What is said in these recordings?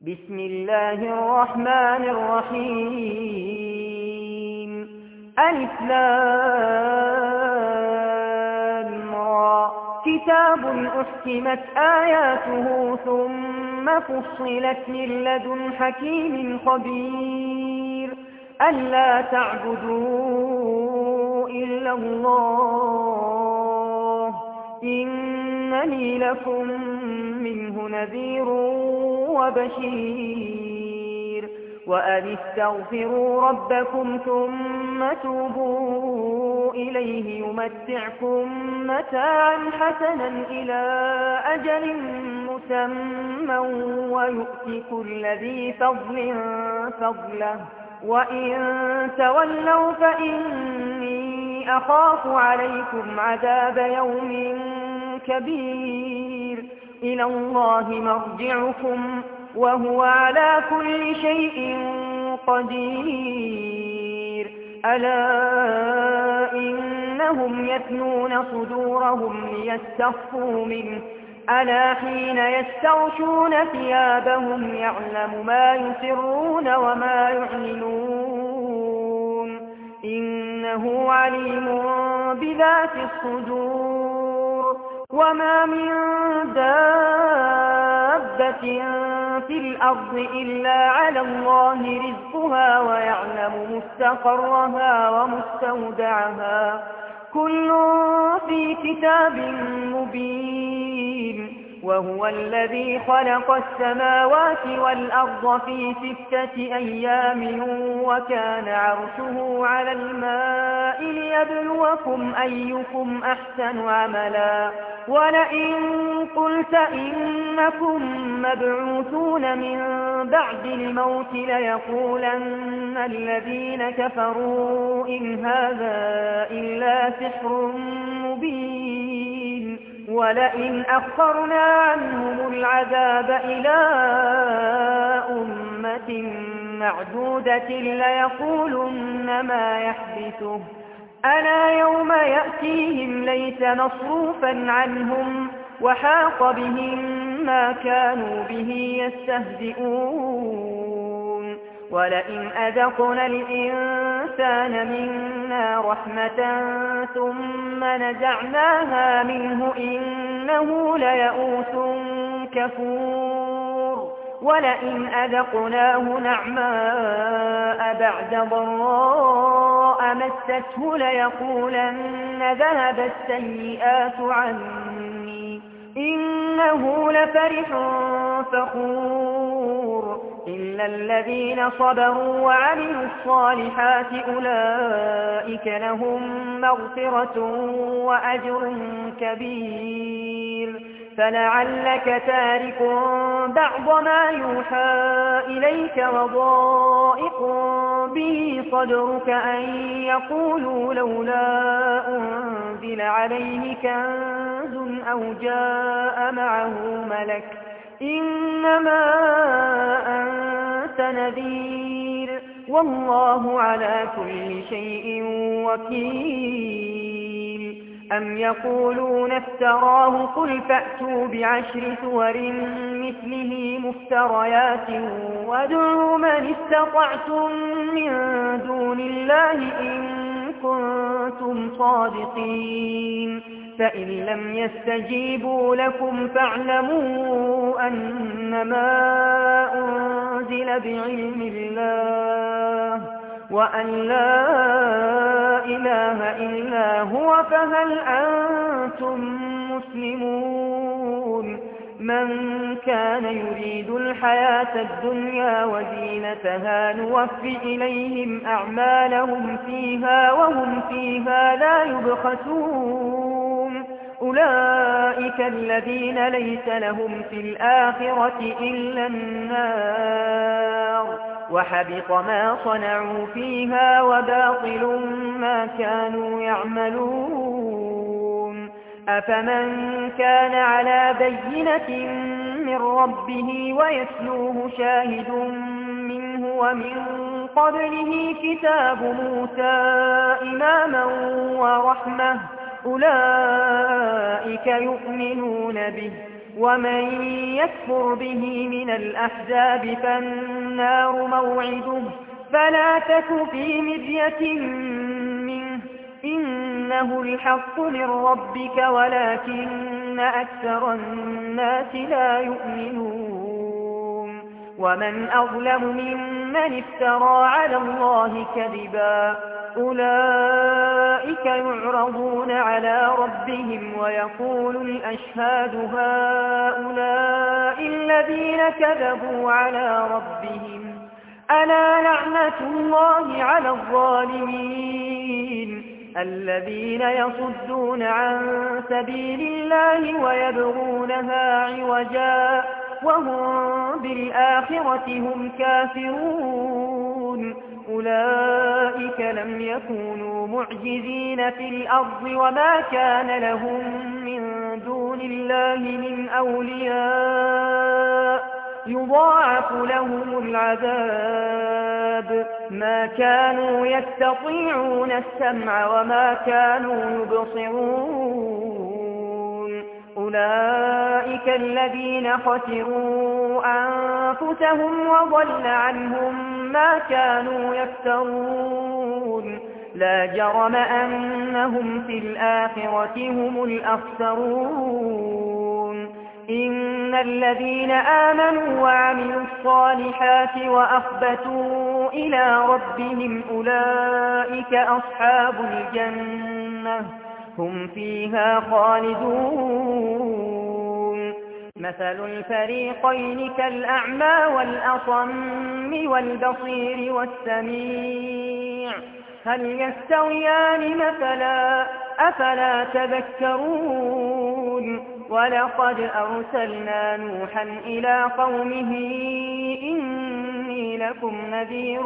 بسم الله الرحمن الرحيم ألف لام را كتاب أحكمت آياته ثم فصلت من لدن حكيم خبير ألا تعبدوا إلا الله إنني لكم منه نذير وبشير وأن استغفروا ربكم ثم توبوا إليه يمتعكم متاعا حسنا إلى أجل مسمى ويؤتي كل ذي فضل فضله وإن تولوا فإني أخاف عليكم عذاب يوم كبير إلى الله مرجعكم وهو على كل شيء قدير ألا إنهم يثنون صدورهم ليستخفوا منه ألا حين يستغشون ثيابهم يعلم ما يسرون وما يعلنون إنه عليم بذات الصدور وما من دابة في الأرض إلا على الله رزقها ويعلم مستقرها ومستودعها كل في كتاب مبين وهو الذي خلق السماوات والأرض في 6 أيام وكان عرشه على الماء ليبلوكم أيكم أحسن عملا ولئن قلت إنكم مبعوثون من بعد الموت ليقولن الذين كفروا إن هذا إلا سحر مبين ولئن أخرنا عنهم العذاب إلى أمة معدودة ليقولن ما يحدثه ألا يوم يأتيهم ليس مصروفا عنهم وحاق بهم ما كانوا به يستهزئون ولئن أذقنا الإنسان منا رحمة ثم نزعناها منه إنه ليئوس كفور ولئن أذقناه نعماء بعد ضراء مسته ليقولن ذهب السيئات عني إنه لفرح فخور إلا الذين صبروا وعملوا الصالحات أولئك لهم مغفرة وأجر كبير فلعلك تارك بعض ما يوحى إليك وضائق به صدرك أن يقولوا لولا أنزل عليه كنز أو جاء معه ملك إنما أنت نذير والله على كل شيء وكيل أم يقولون افتراه قل فأتوا بعشر سور مثله مفتريات وادعوا من استطعتم من دون الله إن كنتم صادقين فإن لم يستجيبوا لكم فاعلموا أنما أنزل بعلم الله وأن لا إله إلا هو فهل أنتم مسلمون من كان يريد الحياة الدنيا وزينتها نوفي إليهم أعمالهم فيها وهم فيها لا يبخسون أولئك الذين ليس لهم في الآخرة إلا النار وحبط ما صنعوا فيها وباطل ما كانوا يعملون أفمن كان على بينة من ربه ويتلوه شاهد منه ومن قبله كتاب موسى إماما ورحمة أولئك يؤمنون به ومن يكفر به من الأحزاب فالنار موعده فلا تك في مرية منه إنه الحق من ربك ولكن أكثر الناس لا يؤمنون ومن أظلم ممن افترى على الله كذبا أولئك يعرضون على ربهم ويقول الأشهاد هؤلاء الذين كذبوا على ربهم ألا لعنة الله على الظالمين الذين يصدون عن سبيل الله ويبغونها عوجا وهم بالآخرة هم كافرون أولئك لم يكونوا معجزين في الأرض وما كان لهم من دون الله من أولياء يضاعف لهم العذاب ما كانوا يستطيعون السمع وما كانوا يبصرون أولئك الذين خسروا أنفسهم وضل عنهم ما كانوا يفترون لا جرم أنهم في الآخرة هم الأخسرون إن الذين آمنوا وعملوا الصالحات وأخبتوا إلى ربهم أولئك أصحاب الجنة هم فيها خالدون مثل الفريقين كالأعمى والأصم والبصير والسميع هل يستويان مثلا أفلا تذكرون ولقد أرسلنا نوحا إلى قومه إني لكم نذير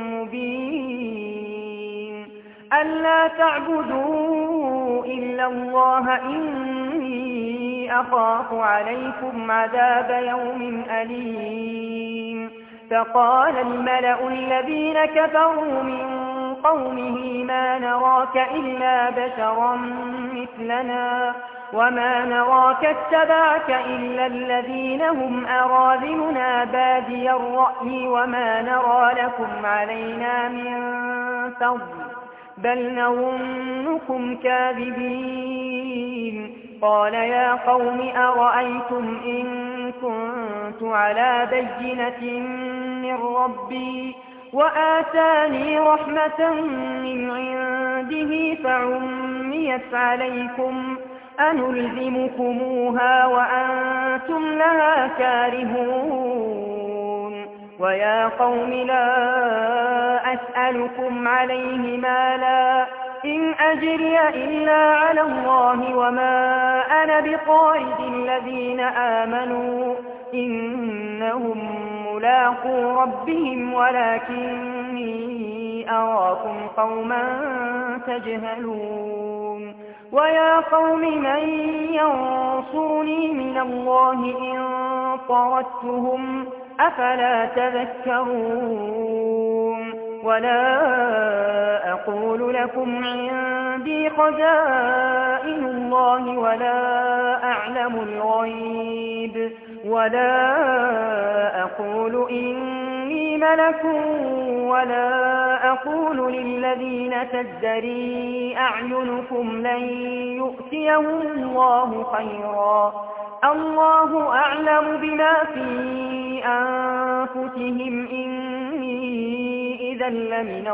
مبين ألا تعبدوا إلا الله إني أخاف عليكم عذاب يوم أليم فقال الملأ الذين كفروا من قومه ما نراك إلا بشرا مثلنا وما نراك اتبعك إلا الذين هم أراذلنا بادي الرأي وما نرى لكم علينا من فضل بل نظنكم كاذبين قال يا قوم أرأيتم إن كنت على بينة من ربي وآتاني رحمة من عنده فعميت عليكم أنلزمكموها وأنتم لها كارهون ويا قوم لا أسألكم عليه مالا إن أجري إلا على الله وما أنا بطارد الذين آمنوا إنهم ملاقو ربهم ولكني أراكم قوما تجهلون ويا قوم من ينصرني من الله إن طردتهم أفلا تذكرون ولا أقول لكم عندي خزائن الله ولا أعلم الغيب ولا أقول إني ملك ولا أقول للذين تزدري أعينكم لن يؤتيهم الله خيرا الله أعلم بما في أنفسهم إني إذا لمن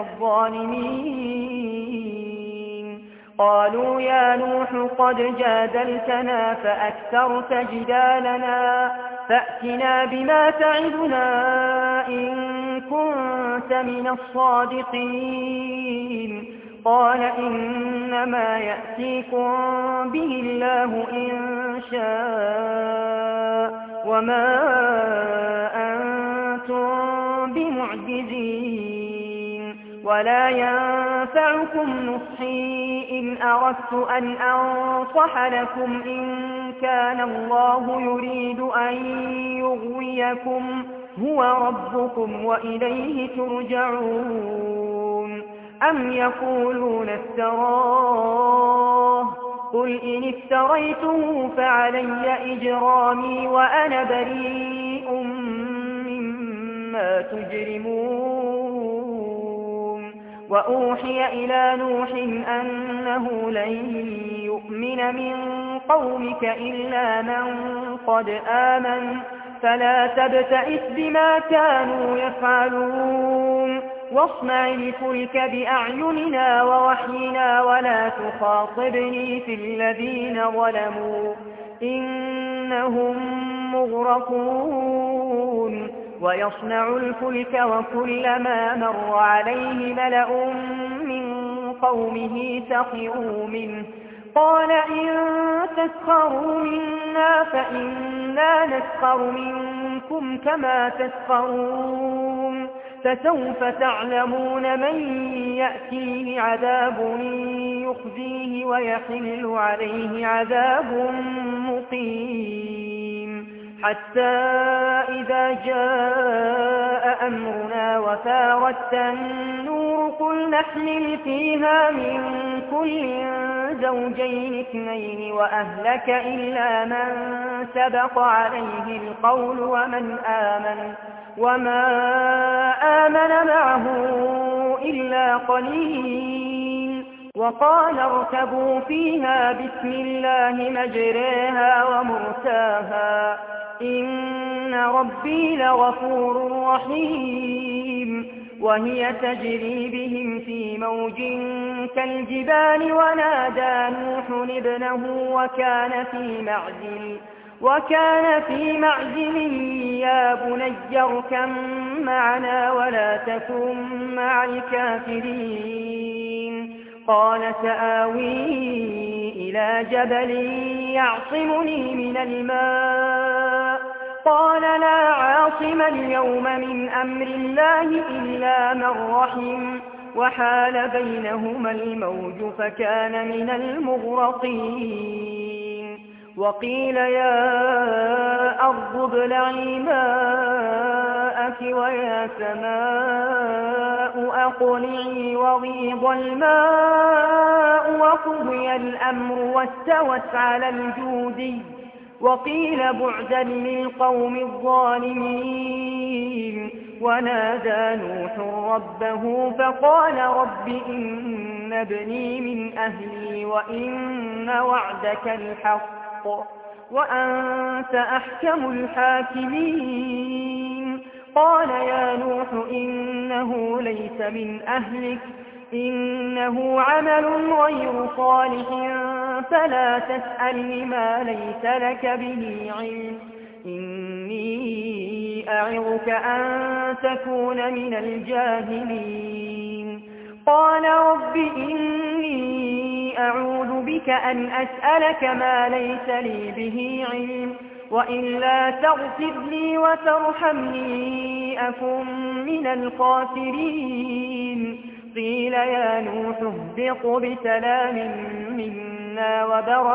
الظالمين قالوا يا نوح قد جادلتنا فأكثرت جدالنا فأتنا بما تعدنا إن كنت من الصادقين قال إنما يأتيكم به الله إن شاء وما أنتم بمعجزين ولا ينفعكم نصحي إن أردت أن أنصح لكم إن كان الله يريد أن يغويكم هو ربكم وإليه ترجعون أم يقولون افتراه قل إن افتريته فعلي إجرامي وأنا بريء مما تجرمون وأوحي إلى نوح أنه لن يؤمن من قومك إلا من قد آمن فلا تبتئس بما كانوا يفعلون واصنع الفلك بأعيننا ووحينا ولا تخاطبني في الذين ظلموا إنهم مغرقون ويصنع الفلك وكلما مر عليه ملأ من قومه سخروا منه قال إن تسخروا منا فإنا نسخر منكم كما تسخرون فسوف تعلمون من يأتيه عذاب يخزيه ويحل عليه عذاب مقيم حتى إذا جاء أمرنا وفارت النور قل نحمل فيها من كل زوجين اثنين وأهلك إلا من سبق عليه القول وما آمن معه إلا قليل وقال اركبوا فيها بسم الله مجريها ومرساها إن ربي لغفور رحيم وهي تجري بهم في موج كالجبال ونادى نوح ابنه وكان في معزل يا بني اركب معنا ولا تكن مع الكافرين قال سآوي إلى جبل يعصمني من الماء قال لا عاصم اليوم من أمر الله إلا من رحم وحال بينهما الموج فكان من المغرقين وقيل يا أرض ابلعي ماءك ويا سماء أقلعي وغيض الماء وقضي الأمر واستوت على الجودي وقيل بعدا للقوم الظالمين ونادى نوح ربه فقال رب إن ابني من أهلي وإن وعدك الحق وأنت أحكم الحاكمين قال يا نوح إنه ليس من أهلك إنه عمل غير صالح فلا تسألني ما ليس لك به علم إني أعظك أن تكون من الجاهلين قال رب إني أعوذ بك أن أسألك ما ليس لي به علم وإلا تغفر لي وترحمني أكن من الخاسرين قيل يا نوح اهبط بسلام منا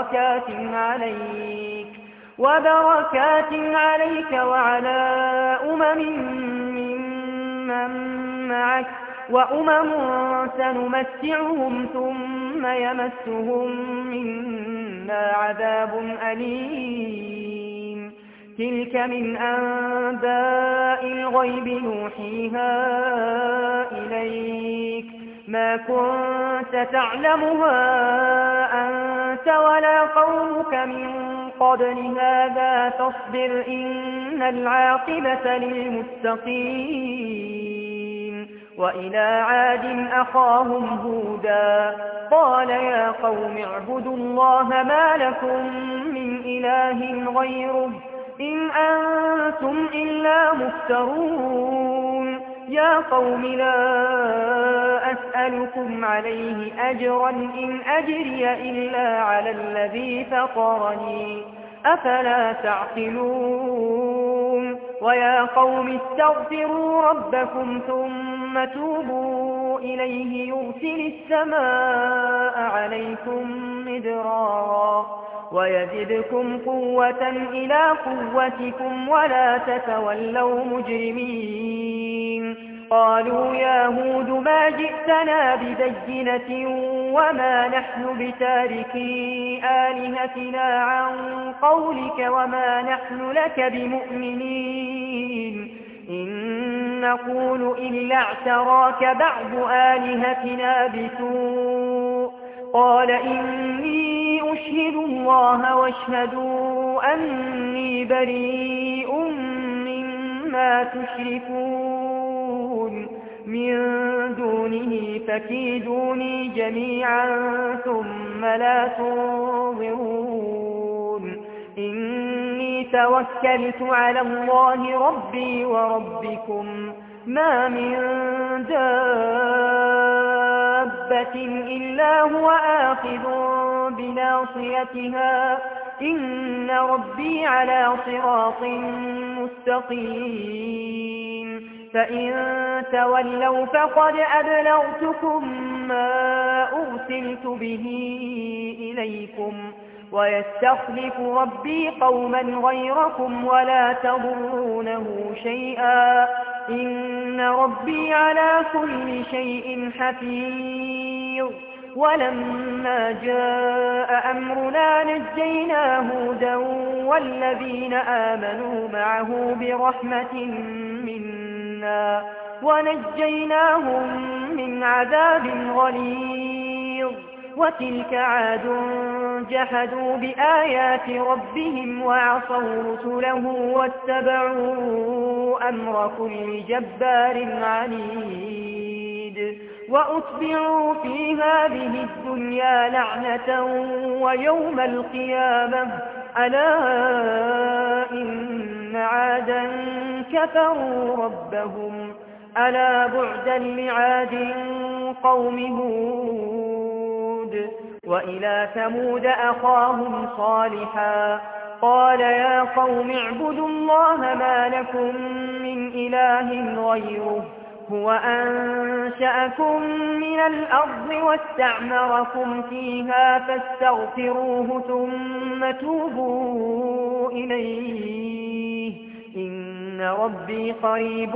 وبركات عليك وعلى ممن معك وأمم سنمتعهم ثم يمسهم منا عذاب أليم تلك من أنباء الغيب نوحيها إليك ما كنت تعلمها أنت ولا قومك من قبل هذا فاصبر إن العاقبة للمتقين وإلى عاد أخاهم هودا قال يا قوم اعبدوا الله ما لكم من إله غيره إن أنتم إلا مفترون يا قوم لا أسألكم عليه أجرا إن أجري إلا على الذي فطرني أفلا تعقلون ويا قوم استغفروا ربكم ثم توبوا إليه يرسل السماء عليكم مدرارا ويزدكم قوة إلى قوتكم ولا تتولوا مجرمين قالوا يا هود ما جئتنا ببينة وما نحن بتاركي آلهتنا عن قولك وما نحن لك بمؤمنين إن نقول إلا اعتراك بعض آلهتنا بسوء قال إني أشهد الله واشهدوا أني بريء مما تشركون من دونه فكيدوني جميعا ثم لا تنظرون إني توكلت على الله ربي وربكم ما من دابة إلا هو آخذ بناصيتها إن ربي على صراط مستقيم فإن تولوا فقد أبلغتكم ما أرسلت به إليكم ويستخلف ربي قوما غيركم ولا تضرونه شيئا إن ربي على كل شيء حفيظ ولما جاء أمرنا نجينا هودا والذين آمنوا معه برحمة منا ونجيناهم من عذاب غليظ وتلك عاد جحدوا بآيات ربهم وعصوا رسله واتبعوا أمر كل جبار عنيد وأتبعوا في هذه الدنيا لعنة ويوم القيامة ألا إن عادا كفروا ربهم ألا بعدا لعاد قوم هود وإلى ثمود أخاهم صالحا قال يا قوم اعبدوا الله ما لكم من إله غيره هو أنشأكم من الأرض واستعمركم فيها فاستغفروه ثم توبوا إليه إن ربي قريب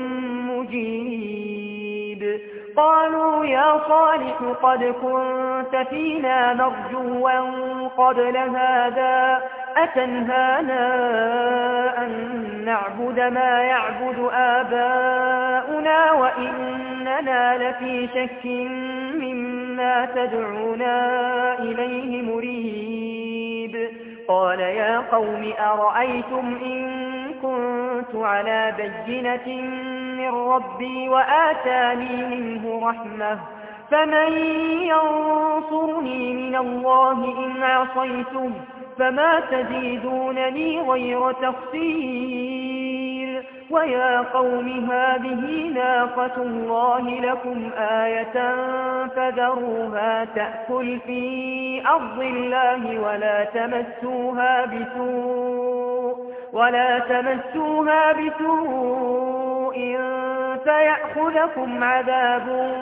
مجيب قالوا يا صالح قد كنت فينا مرجوا قبل هذا أتنهانا أن نعبد ما يعبد آباؤنا وإننا لفي شك مما تدعونا إليه مريب قال يا قوم أرأيتم إن كنت على بينة من ربي وآتاني منه رحمة فمن ينصرني من الله إن عصيته فما تزيدونني غير تخسير ويا قوم هذه ناقة الله لكم آية فذروها تأكل في أرض الله ولا تمسوها بسوء فيأخذكم عذاب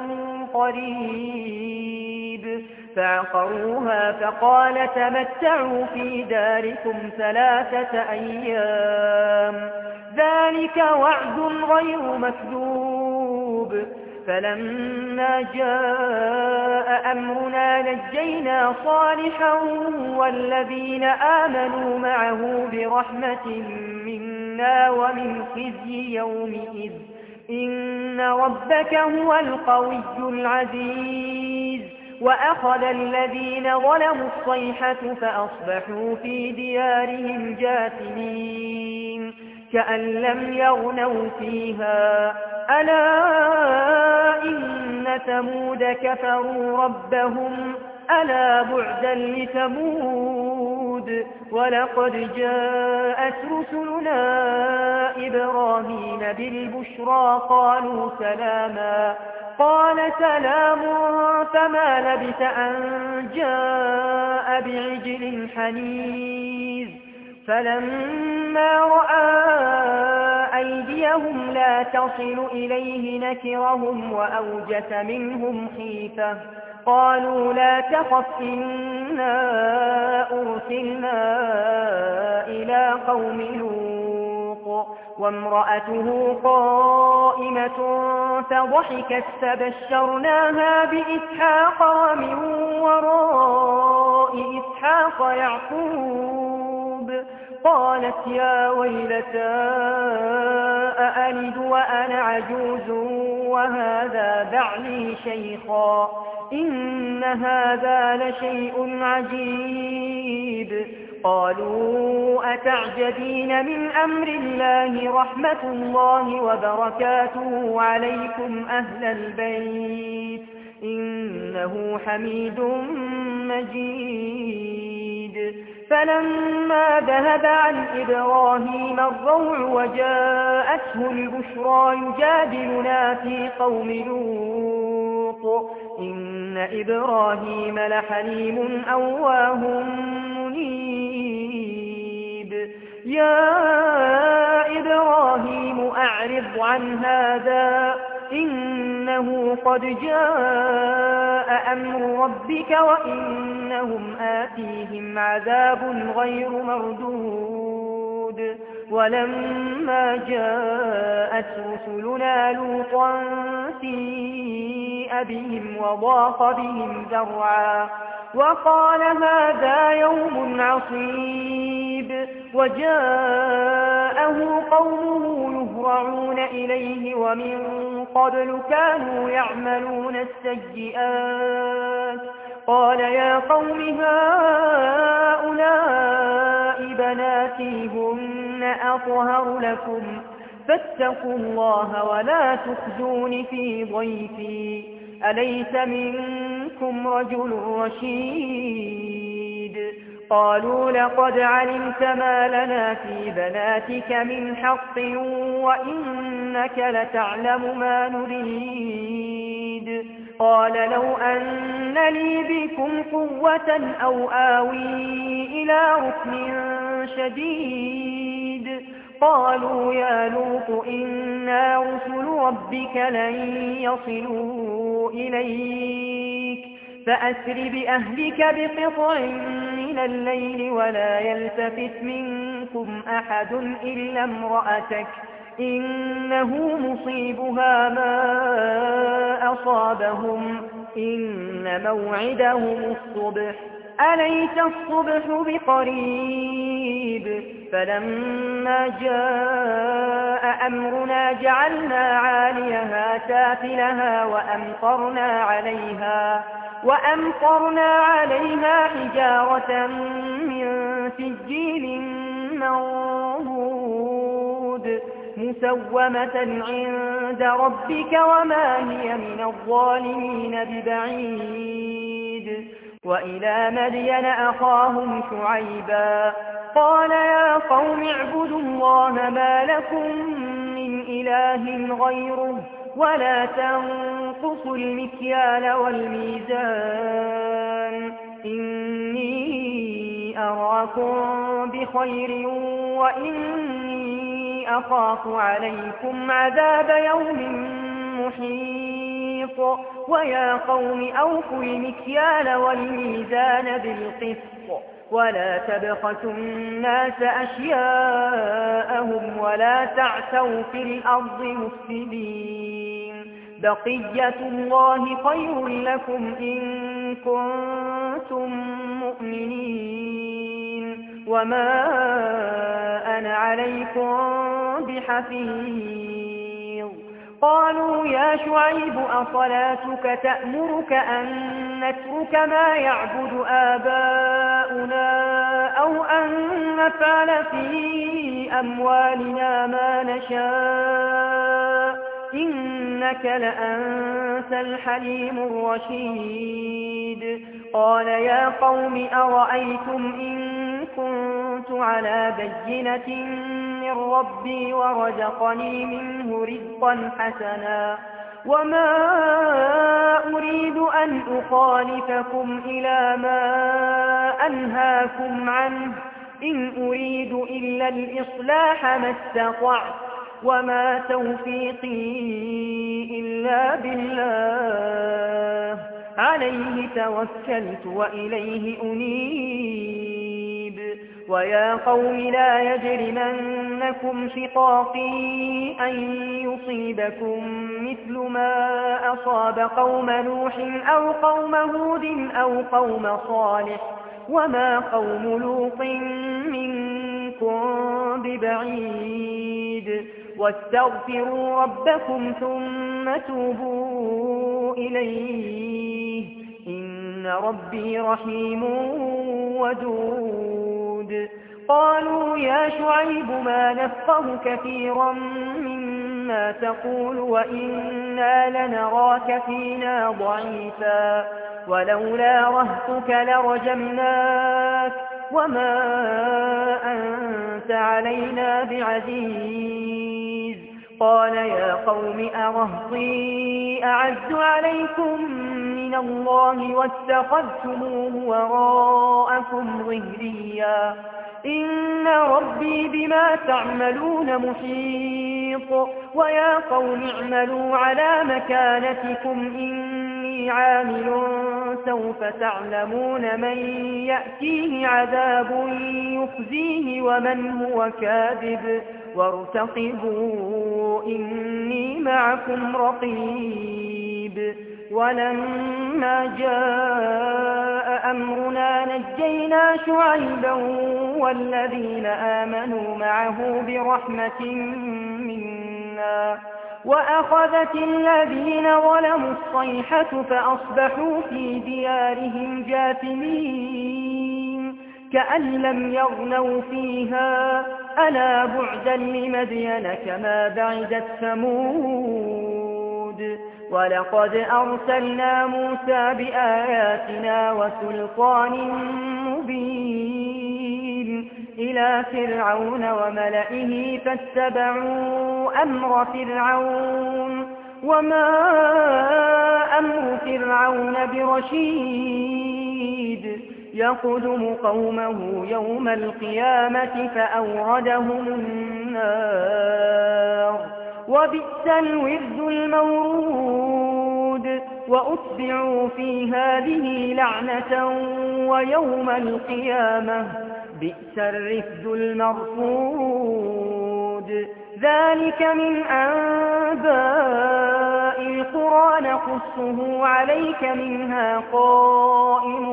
قريب فعقروها فقال تمتعوا في داركم 3 أيام ذلك وعد غير مكذوب فلما جاء أمرنا نجينا صالحا والذين آمنوا معه برحمة منا ومن خزي يومئذ إن ربك هو القوي العزيز وأخذ الذين ظلموا الصيحة فأصبحوا في ديارهم جاثمين كأن لم يغنوا فيها ألا إن ثمود كفروا ربهم ألا بعدا لثمود ولقد جاءت رسلنا إبراهيم بالبشرى قالوا سلاما قال سلام فما لبث أن جاء بعجل حنيذ فلما رأى أيديهم لا تصل إليه نكرهم وأوجس منهم خيفة قالوا لا تخف إنا أرسلنا إلى قوم لوط وامرأته قائمة فضحكت فبشرناها بإسحاق ومن وراء إسحاق يعقوب قالت يا ويلتى أألد وأنا عجوز وهذا بعلي شيخا إن هذا لشيء عجيب قالوا أتعجبين من أمر الله رحمة الله وبركاته عليكم أهل البيت إنه حميد مجيد فلما ذهب عن إبراهيم الروع وجاءته البشرى يجادلنا في قوم لوط إن إبراهيم لحليم أواه منيب يا إبراهيم أعرض عن هذا إنه قد جاء أمر ربك وإنهم آتيهم عذاب غير مردود ولما جاءت رسلنا لوطا سيء بهم وضاق بهم ذرعا وقال هذا يوم عصيب وجاءه قومه يهرعون إليه ومن قبل كانوا يعملون السيئات قال يا قوم هؤلاء بناتي هن أطهر لكم فاتقوا الله ولا تخزون في ضيفي أليس منكم رجل رشيد قالوا لقد علمت ما لنا في بناتك من حق وإنك لتعلم ما نريد قال لو أن لي بكم قوة أو آوي إلى ركن شديد قالوا يا لوط إنا رسل ربك لن يصلوا إليك فأسر بأهلك بقطع من الليل ولا يلتفت منكم أحد إلا امرأتك إنه مصيبها ما أصابهم إن موعدهم الصبح أليس الصبح بقريب فلما جاء أمرنا جعلنا عاليها سافلها وأمطرنا عليها حجارة من سجيل منضود مسومة عند ربك وما هي من الظالمين ببعيد وإلى مدين أخاهم شعيبا قال يا قوم اعبدوا الله ما لكم من إله غيره ولا تنقصوا المكيال والميزان إني أراكم بخير وإني أخاف عليكم عذاب يوم محيط ويا قوم أوفوا المكيال والميزان بالقسط ولا تبخسوا الناس أشياءهم ولا تعثوا في الأرض مفسدين بقية الله خير لكم إن كنتم مؤمنين وما أنا عليكم بحفيظ قالوا يا شعيب أصلاتك تأمرك أن نترك ما يعبد آباؤنا أو أن نفعل في أموالنا ما نشاء إنك لأنت الحليم الرشيد قال يا قوم أرأيتم إن كنت على بينة من ربي ورزقني منه رزقا حسنا وما أريد أن أخالفكم إلى ما أنهاكم عنه إن أريد إلا الإصلاح ما استطعت وما توفيقي إلا بالله عليه توكلت وإليه أنيب ويا قوم لا يجرمن يغرنكم شقاقي أن يصيبكم مثل ما أصاب قوم نوح أو قوم هود أو قوم صالح وما قوم لوط منكم ببعيد واستغفروا ربكم ثم توبوا إليه إن ربي رحيم ودود قالوا يا شعيب ما نفقه كثيرا مما تقول وإنا لنراك فينا ضعيفا ولولا رهتك لرجمناك وما أنت علينا بعزيز قال يا قوم أرهطي أعز عليكم من الله واتخذتموه وراءكم ظهريا إن ربي بما تعملون محيط ويا قوم اعملوا على مكانتكم إني عامل سوف تعلمون من يأتيه عذاب يخزيه ومن هو كاذب وارتقبوا إني معكم رقيب ولما جاء أمرنا نجينا شعيبا والذين آمنوا معه برحمة منا وأخذت الذين ظلموا الصيحة فأصبحوا في ديارهم جاثمين كأن لم يغنوا فيها ألا بعدا لمدين كما بعدت ثمود ولقد أرسلنا موسى بآياتنا وسلطان مبين إلى فرعون وملئه فاتبعوا أمر فرعون وما أمر فرعون برشيد يقدم قومه يوم القيامة فأوردهم النار وبئس الورد المورود وأتبعوا في هذه لعنة ويوم القيامة بئس الرفد المرفود ذلك من أنباء القرى نقصه عليك منها قائم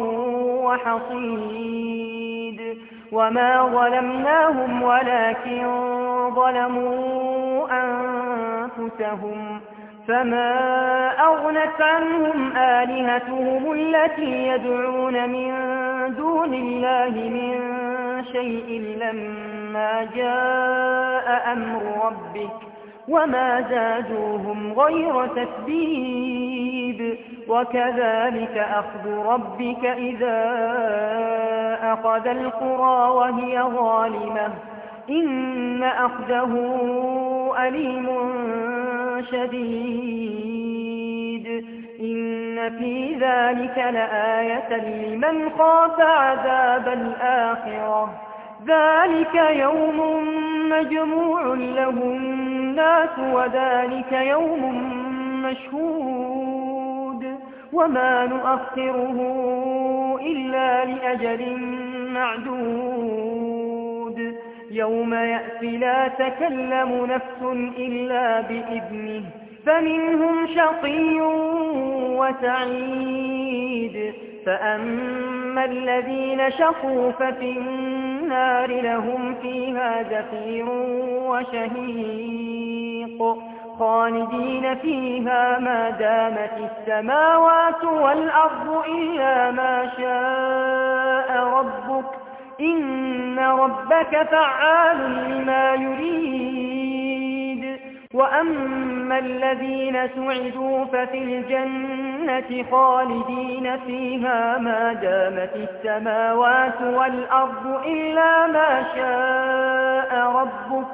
وحصيد وما ظلمناهم ولكن ظلموا أنفسهم فما أغنت عنهم آلهتهم التي يدعون من دون الله من شيء لما جاء أمر ربك وما زادوهم غير تتبيب وكذلك أخذ ربك إذا أخذ القرى وهي ظالمة إن أخذه أليم شديد إن في ذلك لآية لمن خاف عذاب الآخرة ذلك يوم مجموع له الناس وذلك يوم مشهود وما نؤخره إلا لأجل معدود يوم يأتي لا تكلم نفس إلا بإذنه فمنهم شقي وسعيد فأما الذين شقوا ففي النار لهم فيها زفير وشهيق خالدين فيها ما دامت السماوات والأرض إلا ما شاء ربك إن ربك فعال لما يريد وأما الذين سعدوا ففي الجنة خالدين فيها ما دامت السماوات والأرض إلا ما شاء ربك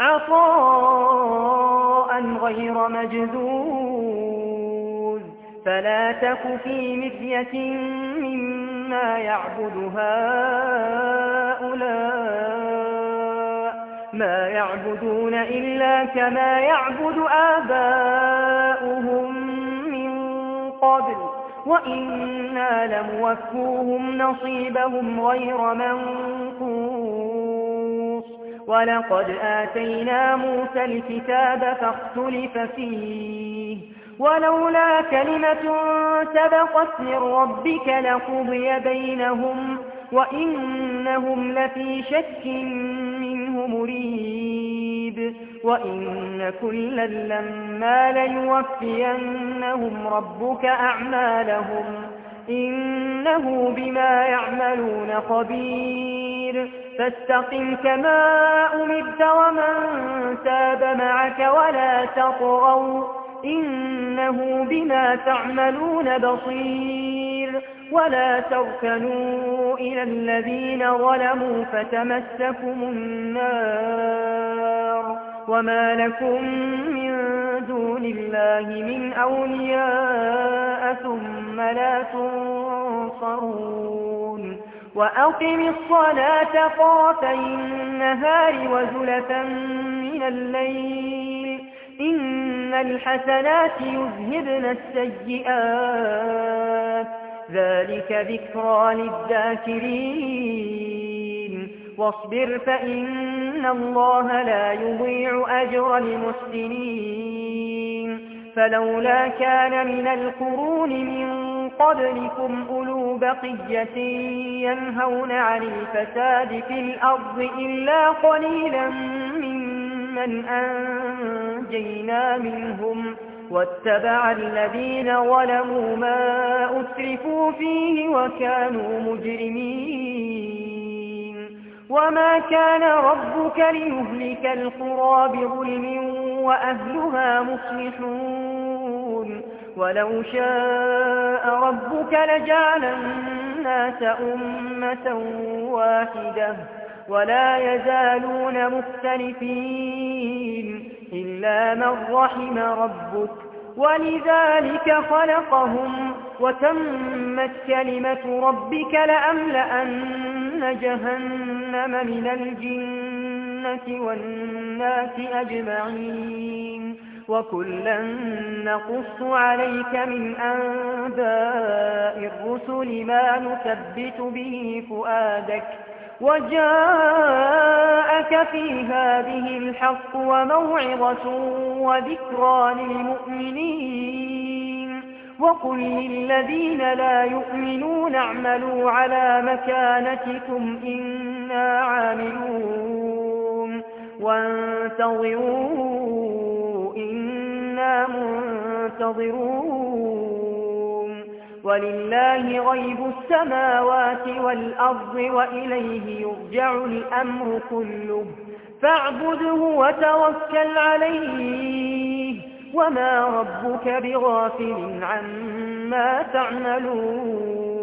عطاء غير مجذوذ فلا تك في مرية مما يعبد هؤلاء ما يعبدون إلا كما يعبد آباؤهم من قبل وإنا لموفوهم نصيبهم غير منقوص ولقد آتينا موسى الكتاب فاختلف فيه ولولا كلمة سبقت من ربك لقضي بينهم وإنهم لفي شك منه مريب وإن كلا لما ليوفينهم ربك أعمالهم إنه بما يعملون خبير فاستقم كما أمرت ومن تاب معك ولا تطغوا إنه بما تعملون بصير ولا تركنوا إلى الذين ظلموا فتمسكم النار وما لكم من دون الله من أولياء ثم لا تنصرون وأقم الصلاة طرفي النهار وزلفا من الليل إن الحسنات يذهبن السيئات ذلك ذكرى للذاكرين واصبر فإن الله لا يضيع أجر المحسنين فلولا كان من القرون من قبلكم أولو بقية ينهون عن الفساد في الأرض إلا قليلا ممن أنجينا منهم واتبع الذين ظلموا ما أسرفوا فيه وكانوا مجرمين وما كان ربك ليهلك القرى بظلم وأهلها مصلحون ولو شاء ربك لجعل الناس أمة واحدة ولا يزالون مختلفين إلا من رحم ربك ولذلك خلقهم وتمت كلمة ربك لأملأن جهنم من الجنة والناس أجمعين وكلا نقص عليك من أنباء الرسل ما نثبت به فؤادك وجاءك في هذه الحق وموعظة وذكرى للمؤمنين وقل للذين لا يؤمنون اعملوا على مكانتكم إنا عاملون وانتظروا إنا منتظرون ولله غيب السماوات والأرض وإليه يرجع الأمر كله فاعبده وتوكل عليه وما ربك بغافل عما تعملون